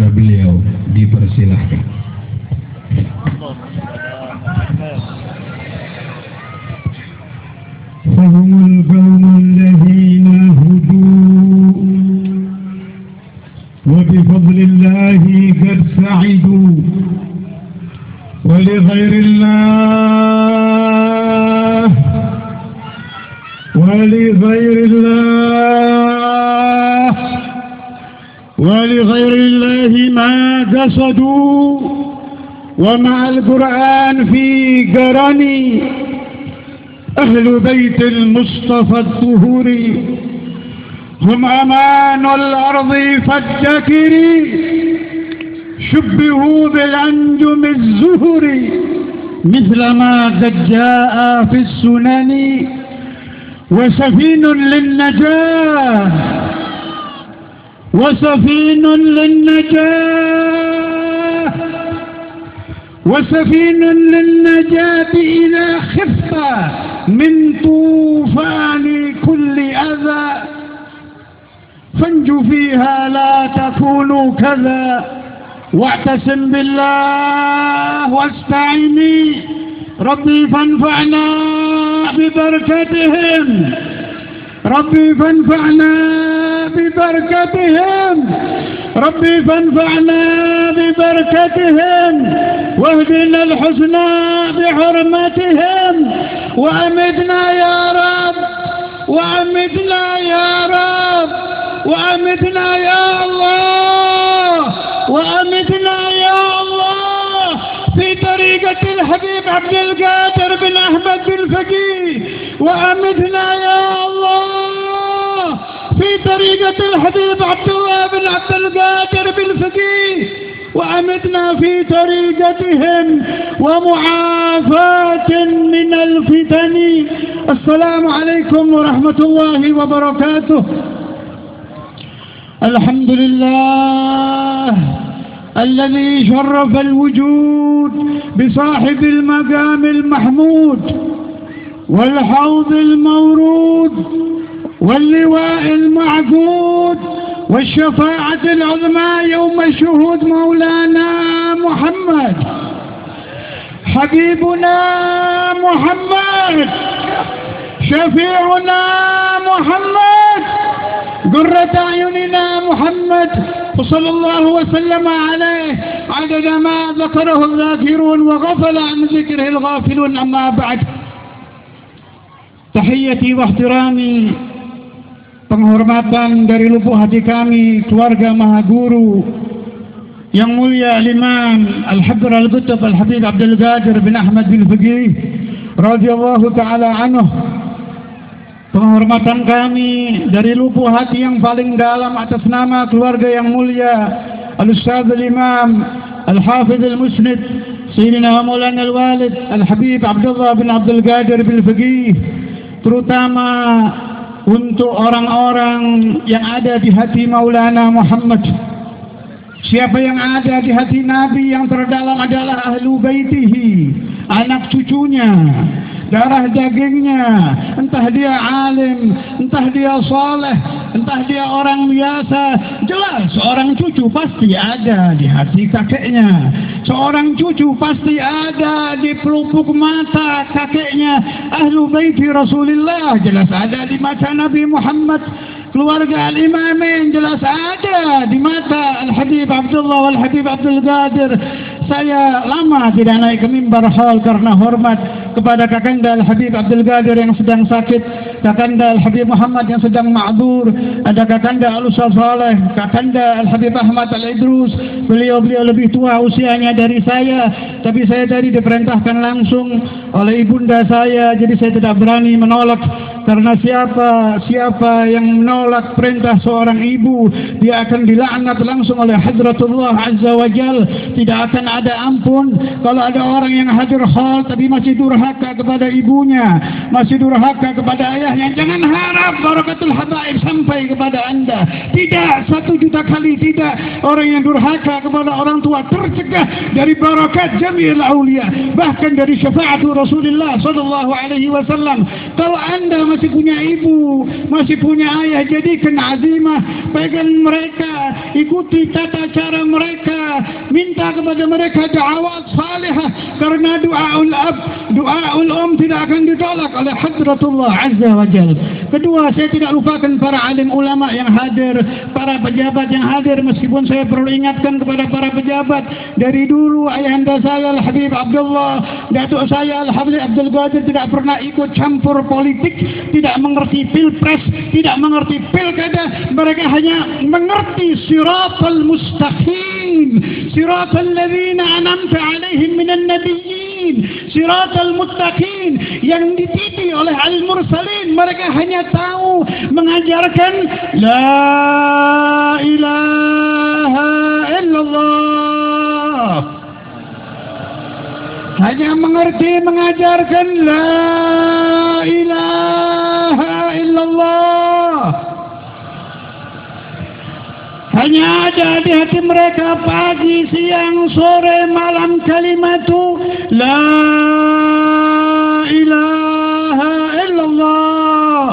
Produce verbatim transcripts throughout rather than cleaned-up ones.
kepada beliau. Dipersilahkan. فهم القوم الذين هدوا وبفضل الله قد سعدوا ولغير الله ولغير الله ولغير الله ما قصدوا ومع القرآن في قرني أهل بيت المصطفى الطهور هم أمان الأرض فالذكر شبهوا بالأنجم الزهر مثل ما قد جاء في السنن وسفين للنجاة وسفين للنجاة وسفين للنجاة إذا خفت من طوفان كل أذى فانجو فيها لا تكونوا كذا واعتصم بالله واستعيني ربي فانفعنا ببركتهم ربي فانفعنا ببركتهم ربي فانفعنا ببركتهم واهدنا الحسنى بحرمتهم وأمدنا يا رب وأمدنا يا رب وأمدنا يا الله وأمدنا يا الله في طريقة الحبيب عبد القادر بن أحمد بن فقيه وأمدنا يا الله في طريقة الحبيب عبد الله بن عبد القادر بن فقيه وأمدنا في طريقتهم ومعافاة من الفتن. السلام عليكم ورحمة الله وبركاته. الحمد لله الذي شرف الوجود بصاحب المقام المحمود والحوض المورود واللواء المعقود والشفاعة العظمى يوم الشهود مولانا محمد حبيبنا محمد شفيعنا محمد قرة أعيننا محمد وصلى الله وسلم عليه عدد ما ذكره الذاكرون وغفل عن ذكره الغافلون. أما بعد tahiyati wa ihtirami, penghormatan dari lubuk hati kami keluarga Maha Guru yang mulia Al-Imam Al-Habr Al-Qutb Al-Habib Abdul Qadir bin Ahmad bin Faqih radhiyallahu ta'ala anhu. Penghormatan kami dari lubuk hati yang paling dalam atas nama keluarga yang mulia Al-Ustaz Al-Imam Al-Hafidh Al-Musnid Sayyidina Maulana Al-Walid Al-Habib Abdullah bin Abdul Qadir bin Faqih, terutama untuk orang-orang yang ada di hati Maulana Muhammad. Siapa yang ada di hati Nabi yang terdalam adalah ahlu baitihi, anak cucunya, darah dagingnya, entah dia alim, entah dia saleh, entah dia orang biasa. Jelas seorang cucu pasti ada di hati kakeknya, seorang cucu pasti ada di pelupuk mata kakeknya. Ahlu baiti Rasulullah jelas ada di mata Nabi Muhammad. Keluarga Al-Imamain jelas ada di mata Al-Habib Abdullah wal-Habib Abdul Qadir. Saya lama tidak naik ke mimbar hal karena hormat kepada Kakanda Al-Habib Abdul Qadir yang sedang sakit, Kakanda Al-Habib Muhammad yang sedang ma'dzur, ada Kakanda Al-Ustaz Saleh, Kakanda Al-Habib Ahmad Al-Idrus. Beliau-beliau lebih tua usianya dari saya, tapi saya tadi diperintahkan langsung oleh ibunda saya, jadi saya tidak berani menolak. Karena siapa siapa yang menolak perintah seorang ibu, dia akan dilaknat langsung oleh Hadratullah Azza wa Jal. Tidak akan ada ampun. Kalau ada orang yang hadir hal tapi masih durhaka kepada ibunya, masih durhaka kepada ayahnya, jangan harap barakatul habaib sampai kepada anda. Tidak, satu juta kali tidak. Orang yang durhaka kepada orang tua tercegah dari barakat jami'il aulia, bahkan dari syafaat Rasulullah sallallahu alaihi wasallam. Kalau anda masih punya ibu, masih punya ayah. Jadikan azimah, pegang mereka, ikuti tata cara mereka, minta kepada mereka da'awat salihah, karena doaul ab, doaul um tidak akan ditolak oleh hadratullah azza wa jalla. Kedua, saya tidak lupakan para alim ulama yang hadir, para pejabat yang hadir, meskipun saya perlu ingatkan kepada para pejabat dari dulu. Ayahanda saya Al-Habib Abdullah, datuk saya Al-Habib Abdul Qadir tidak pernah ikut campur politik, tidak mengerti pilpres, tidak mengerti pilkada. Mereka hanya mengerti siratal mustaqim, siratal ladzina an'amta alaihim minan nabiyyin, siratal muttaqin, yang dititi oleh al-mursalin. Mereka hanya tahu mengajarkan la ilaha illallah, hanya mengerti mengajarkan la ilaha illallah. Hanya ada di hati mereka pagi, siang, sore, malam kalimatu la ilaha illallah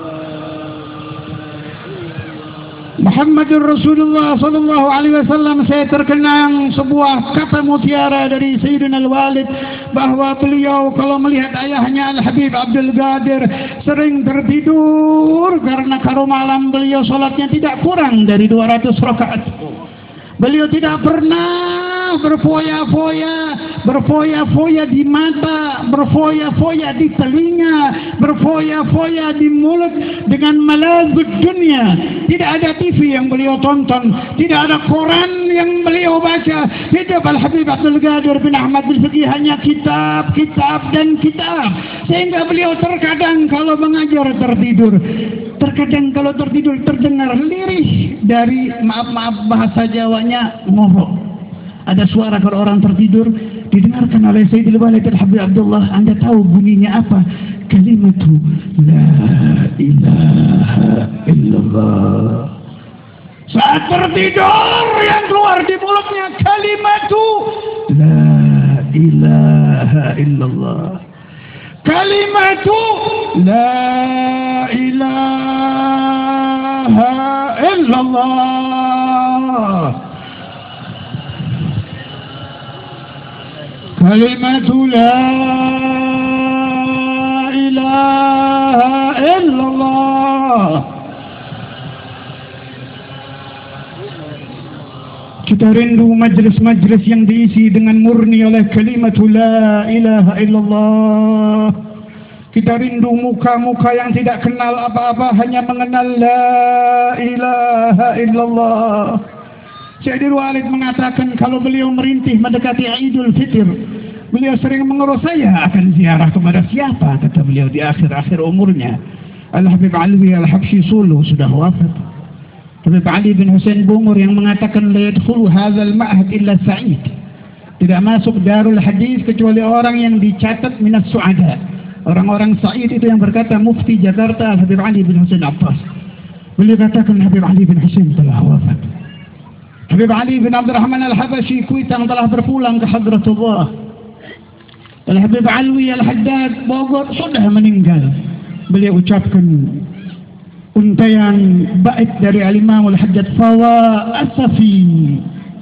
Muhammadur Rasulullah sallallahu alaihi wasallam. Saya terkenang sebuah kata mutiara dari Sayyidina Al-Walid, bahwa beliau kalau melihat ayahnya Al-Habib Abdul Qadir sering tertidur, karena kalau malam beliau sholatnya tidak kurang dari dua ratus rakaat. Beliau tidak pernah berfoya-foya, berfoya-foya di mata, berfoya-foya di telinga, berfoya-foya di mulut dengan malazud dunia. Tidak ada T V yang beliau tonton, tidak ada koran yang beliau baca. Hidup Al-Habib Abdul Qadir bin Ahmad Al-Fiqih hanya kitab, kitab dan kitab. Sehingga beliau terkadang kalau mengajar tertidur, terkadang kalau tertidur terdengar lirih dari, maaf-maaf bahasa Jawanya, ngorok. Ada suara kalau orang tertidur didengarkan oleh Sayyidil Walid Al-Habib Abdullah. Anda tahu bunyinya apa? Kalimatu la ilaha illallah. Saat tertidur yang keluar di mulutnya kalimatu la ilaha illallah, kalimatu la ilaha illallah, kalimatu la ilaha illallah. Kita rindu majlis-majlis yang diisi dengan murni oleh kalimatu la ilaha illallah. Kita rindu muka-muka yang tidak kenal apa-apa, hanya mengenal la ilaha illallah. Sayyidil Walid mengatakan kalau beliau merintih mendekati Idul Fitr, beliau sering mengurus, saya akan ziarah kepada siapa, kata beliau di akhir-akhir umurnya. Al-Habib Alwi Al-Habsyi Solo sudah wafat. Habib Ali bin Husain Bungur yang mengatakan la yadkhulu hadzal ma'had illa sa'id, tidak masuk Darul Hadis kecuali orang yang dicatat minas su'ada. Orang-orang sa'id itu yang berkata Mufti Jakarta Habib Ali bin Husain Abbas. Beliau katakan Habib Ali bin Husain telah wafat. Habib Ali bin Abdul Rahman Al-Habasyi Kuitang telah berpulang ke Hadratullah. Al-Habib Alwi Al-Haddad Bogor sudah meninggal. Beliau ucapkan untayan bait dari Al-Imam Al-Haddad, fawa asafi,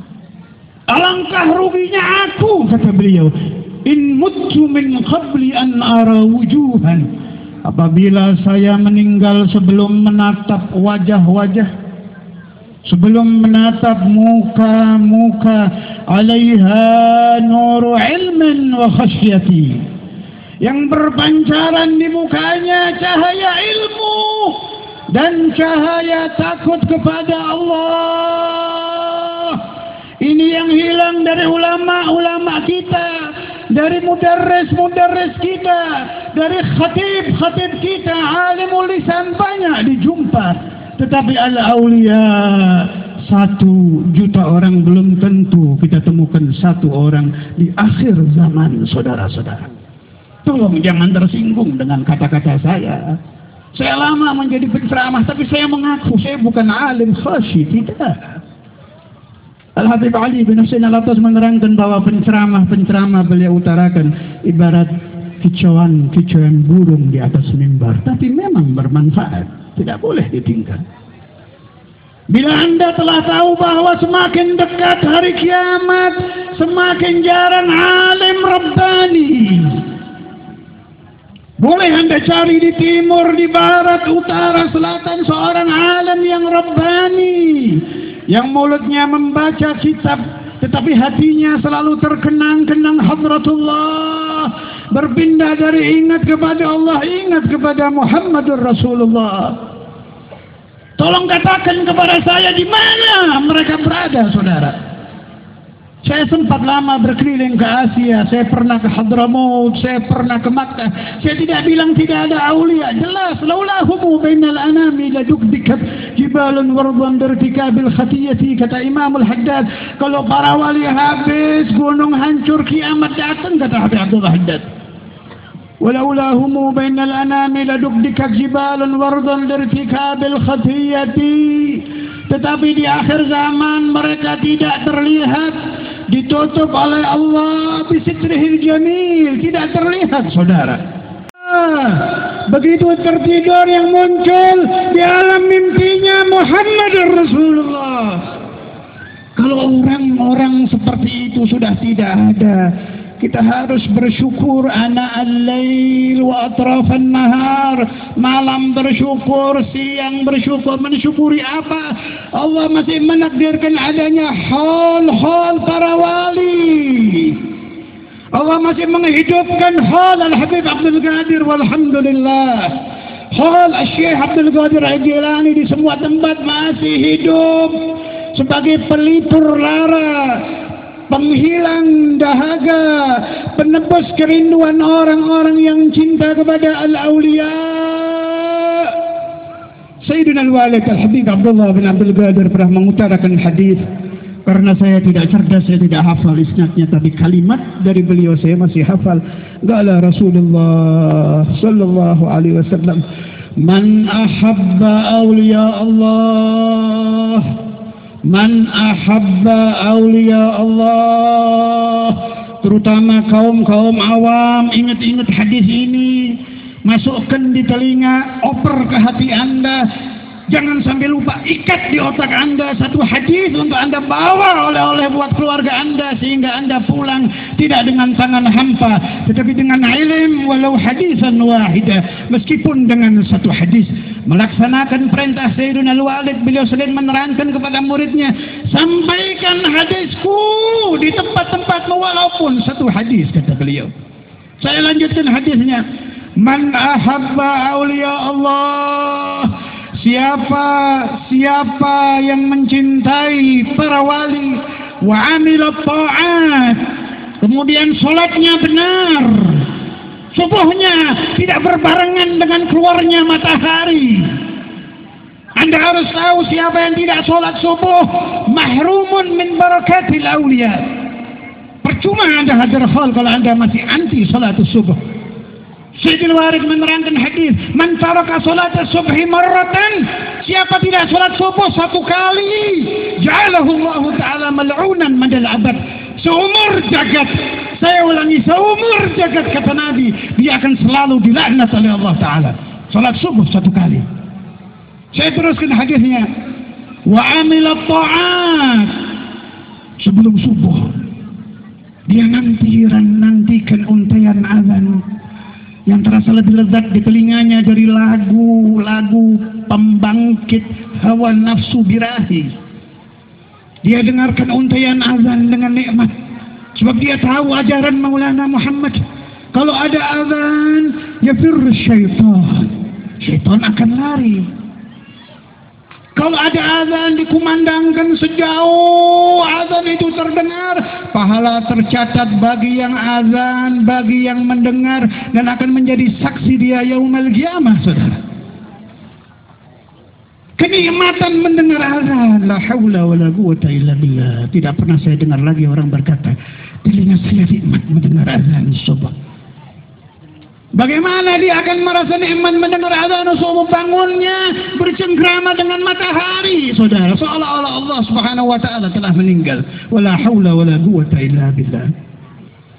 alangkah ruginya aku, kata beliau, in muttu min qabli an ara wujuhan, apabila saya meninggal sebelum menatap wajah-wajah, sebelum menatap muka-muka, alaiha nuru ilmin wa khasyati, yang berpancaran di mukanya cahaya ilmu dan cahaya takut kepada Allah. Ini yang hilang dari ulama-ulama kita, dari mudarris-mudarris kita, dari khatib-khatib kita. Alimul lisan banyak dijumpa, tetapi al-awliya satu juta orang belum tentu kita temukan satu orang di akhir zaman, saudara-saudara. Tolong jangan tersinggung dengan kata-kata saya. Saya lama menjadi penceramah, tapi saya mengaku saya bukan alim khasyi, tidak. Al-Habib Ali bin Husain Al-Atas menerangkan bahwa penceramah-penceramah beliau utarakan ibarat kicauan-kicauan burung di atas mimbar, tapi memang bermanfaat, tidak boleh ditinggal. Bila Anda telah tahu bahwa semakin dekat hari kiamat, semakin jarang alim Rabbani. Boleh Anda cari di timur, di barat, utara, selatan seorang alim yang Rabbani, yang mulutnya membaca kitab, tetapi hatinya selalu terkenang-kenang hadratullah, berpindah dari ingat kepada Allah, ingat kepada Muhammadur Rasulullah. Tolong katakan kepada saya di mana mereka berada, saudara. Saya sempat lama berkeliling ke Asia, saya pernah ke Hadramaut, saya pernah ke Makkah. Saya tidak bilang tidak ada aulia, jelas. Laulahumu bainal anami ladukdikat jibalun wardan dirtikabil khatiyati, kata Imam Al-Haddad. Kalau para wali habis, gunung hancur, kiamat datang, kata Habib Abdullah Haddad. Walaulahumu bainal anami ladukdikat jibalun wardan dirtikabil khatiyati. Tetapi di akhir zaman mereka tidak terlihat, ditutup oleh Allah bisitrihil jamil, tidak terlihat, saudara. Ah, begitu tertidur yang muncul di alam mimpinya Muhammad Rasulullah. Kalau orang-orang seperti itu sudah tidak ada, kita harus bersyukur ana al-lail wa atrafan nahar, malam bersyukur, siang bersyukur. Mensyukuri apa? Allah masih menakdirkan adanya hal-hal para wali. Allah masih menghidupkan hal Al-Habib Abdul Qadir, walhamdulillah. Hal Syekh Abdul Qadir Al-Jilani di semua tempat masih hidup sebagai pelipur lara, penghilang dahaga, penebus kerinduan orang-orang yang cinta kepada al-awliya. Sayyidina al-Walid Al-Habib Abdullah bin Abdul Qadir pernah mengutarakan hadis. Karena saya tidak cerdas, saya tidak hafal isnadnya, tapi kalimat dari beliau saya masih hafal. Qala Rasulullah sallallahu alaihi wasallam, "Man ahabba awliya Allah, man ahabba awliya Allah," terutama kaum-kaum awam, ingat-ingat hadis ini, masukkan di telinga, oper ke hati Anda. Jangan sampai lupa, ikat di otak Anda satu hadis untuk Anda bawa oleh-oleh buat keluarga Anda, sehingga Anda pulang tidak dengan tangan hampa, tetapi dengan ilm, walau hadisan wahidah, meskipun dengan satu hadis. Melaksanakan perintah Sayyidina Al-Walid, beliau sering menerangkan kepada muridnya, sampaikan hadisku di tempat-tempat walaupun satu hadis, kata beliau. Saya lanjutkan hadisnya. Man ahabba awliya Allah, siapa siapa yang mencintai para wali, wa amila ta'at, kemudian sholatnya benar, subuhnya tidak berbarengan dengan keluarnya matahari. Anda harus tahu, siapa yang tidak sholat subuh mahrumun min barakatil awliya. Percuma Anda hadir khal kalau Anda masih anti sholat subuh. Sayyidil Warid menerangkan hadis, man taraka salat subhi marratan, siapa tidak salat subuh satu kali, ja'alahu Allah Ta'ala mal'unan madal abad, seumur jagat. Saya ulangi, seumur jagat, kata Nabi, dia akan selalu dilaknat oleh Allah Ta'ala. Salat subuh satu kali. Saya teruskan hadisnya, wa amila ta'at, sebelum subuh dia nanti nantikan untayan azan yang terasa lebih lezat di telinganya dari lagu-lagu pembangkit hawa nafsu birahi. Dia dengarkan untaian azan dengan nikmat, sebab dia tahu ajaran Maulana Muhammad. Kalau ada azan, yafir syaitan, syaitan akan lari. Kalau ada azan dikumandangkan sejauh azan itu terdengar, pahala tercatat bagi yang azan, bagi yang mendengar, dan akan menjadi saksi dia yaumul qiyamah, saudara. Kenikmatan mendengar azan, la haula wala quwata illa billah. Tidak pernah saya dengar lagi orang berkata, telinga saya nikmat mendengar azan subuh. Bagaimana dia akan merasa nikmat mendengar azan subuh, bangunnya bercengkrama dengan matahari, saudara, seolah-olah Allah Subhanahu wa taala telah meninggal. Wala haula wala quwata illa billah.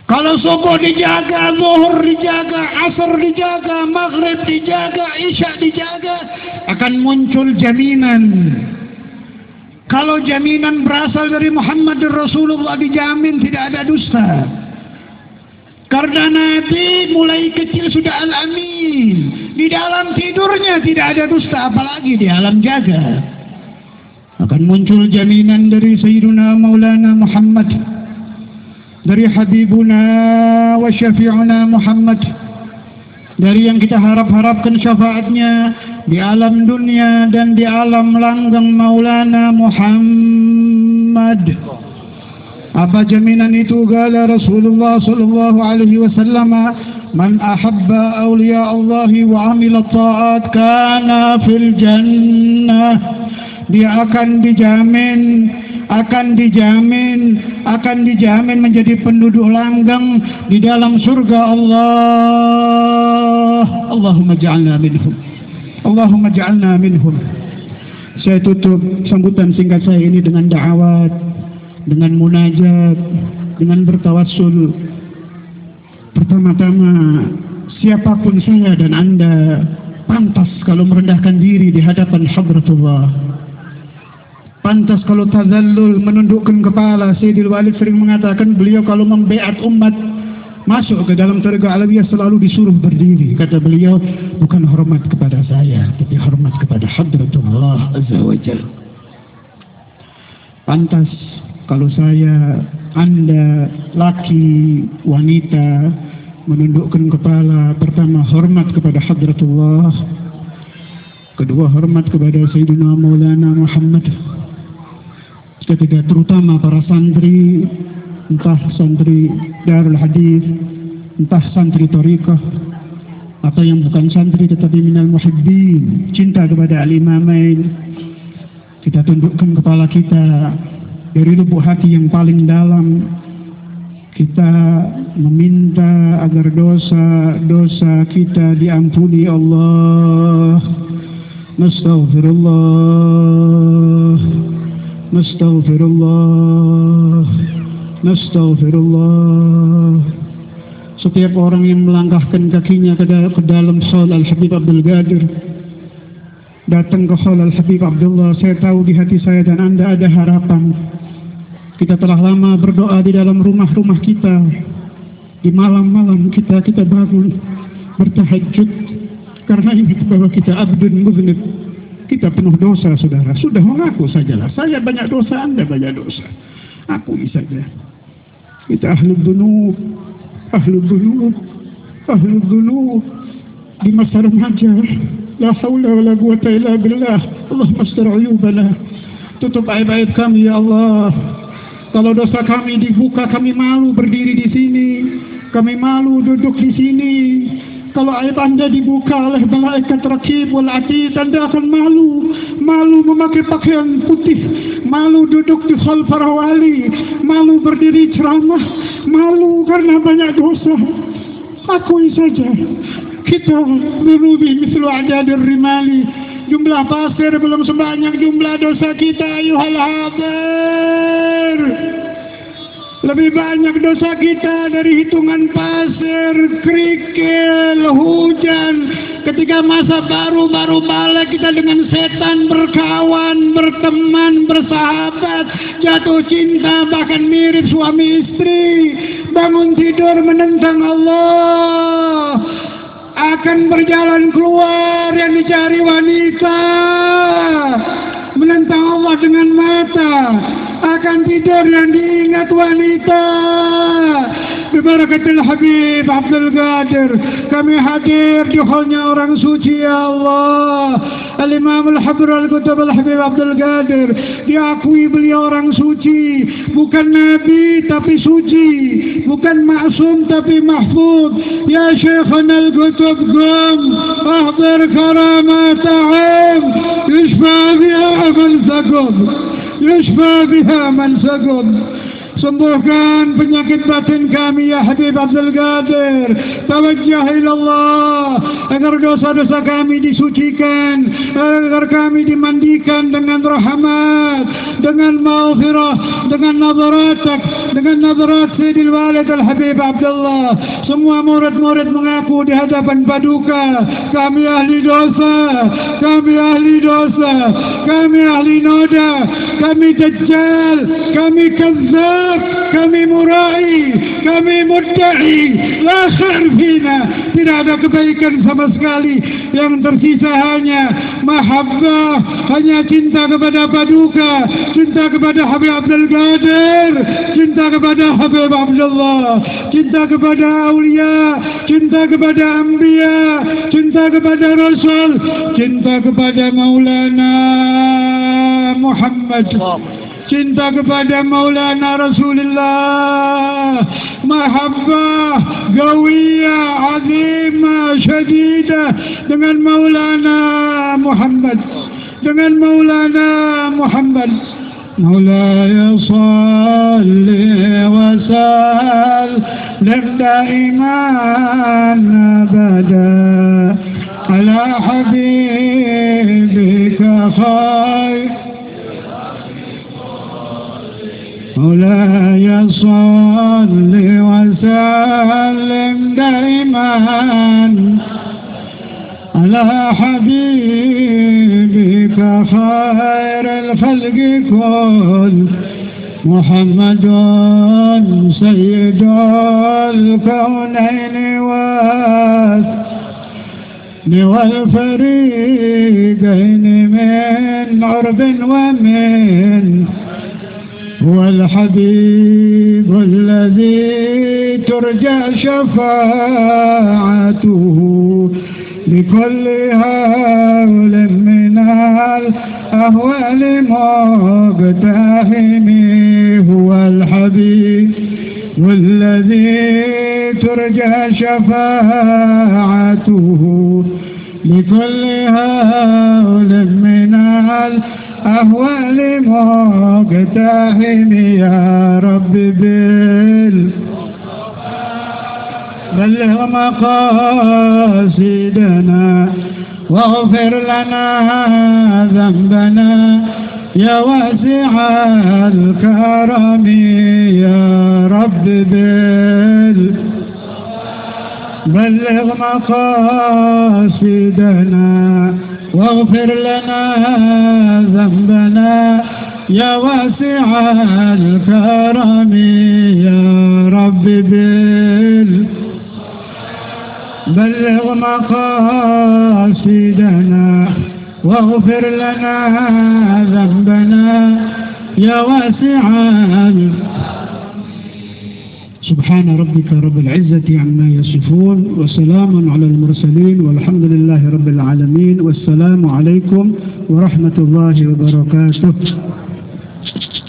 Kalau subuh dijaga, zuhur dijaga, asar dijaga, maghrib dijaga, isya dijaga, akan muncul jaminan. Kalau jaminan berasal dari Muhammad Rasulullah, dijamin tidak ada dusta. Karena Nabi mulai kecil sudah al-amin. Di dalam tidurnya tidak ada dusta, apalagi di alam jaga. Akan muncul jaminan dari Sayyiduna Maulana Muhammad, dari Habibuna wa Syafi'una Muhammad, dari yang kita harap-harapkan syafaatnya di alam dunia dan di alam langgeng Maulana Muhammad. Apa jaminan itu? Qala Rasulullah sallallahu alaihi wasallam, man ahabba awliya Allah wa amila ta'at kana fil jannah. Dia akan dijamin, akan dijamin, akan dijamin menjadi penduduk langgeng di dalam surga Allah. Allahumma ja'alna minhum. Allahumma ja'alna minhum. Saya tutup sambutan singkat saya ini dengan da'awat, dengan munajat, dengan bertawassul. Pertama-tama, siapapun saya dan anda pantas kalau merendahkan diri di hadapan Hadratullah. Pantas kalau tazallul, menundukkan kepala. Sayyidil Walid sering mengatakan, beliau kalau membeat umat masuk ke dalam tariqah alawiyah selalu disuruh berdiri. Kata beliau, bukan hormat kepada saya, tapi hormat kepada Hadratullah Azza wa Jalla. Pantas kalau saya, anda, laki, wanita, menundukkan kepala. Pertama, hormat kepada Hadratullah. Kedua, hormat kepada Sayyidina Maulana Muhammad. Ketiga, terutama para santri, entah santri Darul Hadis, entah santri Thariqah, atau yang bukan santri tetapi minal muhibbin, cinta kepada al-imamain. Kita tundukkan kepala kita dari lubuk hati yang paling dalam. Kita meminta agar dosa-dosa kita diampuni Allah. Nastaghfirullah, nastaghfirullah, nastaghfirullah. Setiap orang yang melangkahkan kakinya ke dalam Haul Al-Habib Abdul Qadir, datang ke Haul Al-Habib Abdullah, saya tahu di hati saya dan anda ada harapan. Kita telah lama berdoa di dalam rumah-rumah kita. Di malam-malam kita kita bangun bertahajud. Karena ingat bahwa kita abdun muznib. Kita penuh dosa, saudara. Sudah mengaku sajalah. Saya banyak dosa, anda banyak dosa. Akui saja. Kita ahlul dzunub, ahlul dzunub, ahlul dzunub. Di masa remaja, la haula wala quwwata illa billah. Allahumma astur uyubana. Tutup aib-aib kami ya Allah. Kalau dosa kami dibuka, kami malu berdiri di sini. Kami malu duduk di sini. Kalau aib anda dibuka oleh malaikat rakib wal atid, anda akan malu. Malu memakai pakaian putih, malu duduk di hal para wali, malu berdiri ceramah, malu karena banyak dosa. Akui saja, kita berubi mislu adadir rimali. Jumlah pasir belum sebanyak jumlah dosa kita, ayuhal hadir. Lebih banyak dosa kita dari hitungan pasir, kerikil, hujan. Ketika masa baru-baru balik kita dengan setan berkawan, berteman, bersahabat, jatuh cinta, bahkan mirip suami istri. Bangun tidur menentang Allah. Akan berjalan keluar yang dicari wanita. Menentang Allah dengan mata. Akan tidur yang diingat wanita. Bibarakatil Habib Abdul Qadir, kami hadir di hallnya orang suci ya Allah. Al-Imam Al-Habr Al-Qutub Al-Habib Abdul Qadir, diakui beliau orang suci. Bukan Nabi tapi suci, bukan maksum tapi mahfud. Ya Syekhana Al-Qutub Qum ahdir karamatahum yushfa biha man sakum, yushfa biha man sakum. Sembuhkan penyakit batin kami ya Habib Abdul Qadir. Tawajjah ilallah agar dosa-dosa kami disucikan, agar kami dimandikan dengan rahmat, dengan maghfirah, dengan nazaratak, dengan nazarat Sayyidil Walid Al-Habib Abdullah. Semua murid-murid mengaku di hadapan paduka, kami ahli dosa, kami ahli dosa, kami ahli noda, kami dajjal, kami kazzab, kami murai, kami mudda'i, la khair fina, tidak ada kebaikan sama sekali, yang tersisa hanya mahabbah, hanya cinta kepada paduka, cinta kepada Habib Abdul Qadir, cinta kepada Habib Abdullah, cinta kepada awliya, cinta kepada anbiya, cinta kepada Rasul, cinta kepada Maulana Muhammad, cinta kepada Maulana Rasulullah, mahabbah gawiyah azimah syadidah dengan Maulana Muhammad, dengan Maulana Muhammad. Maulaya salli wa sallim daiman abada ala habibika khair. Maulaya salli wa sallim daiman ala habibika khairil khalqi kull Muhammadun sayyidul kawnaini wal fariqaini min urbin wa min هو الحبيب الذي ترجى شفاعته لكل هول من الأهوال مقتحم. هو الحبيب والذي ترجى شفاعته لكل هول من الأهوال مقتحم. يا رب بال بلغ مقاصدنا واغفر لنا ذنبنا يا واسع الكرم. يا رب بال بلغ مقاصدنا واغفر لنا ذنبنا يا واسع الكرم. يا رب بال بلغ مقاصدنا واغفر لنا ذنبنا يا واسع. سبحان ربك رب العزة عما يصفون وسلام على المرسلين والحمد لله رب العالمين والسلام عليكم ورحمة الله وبركاته.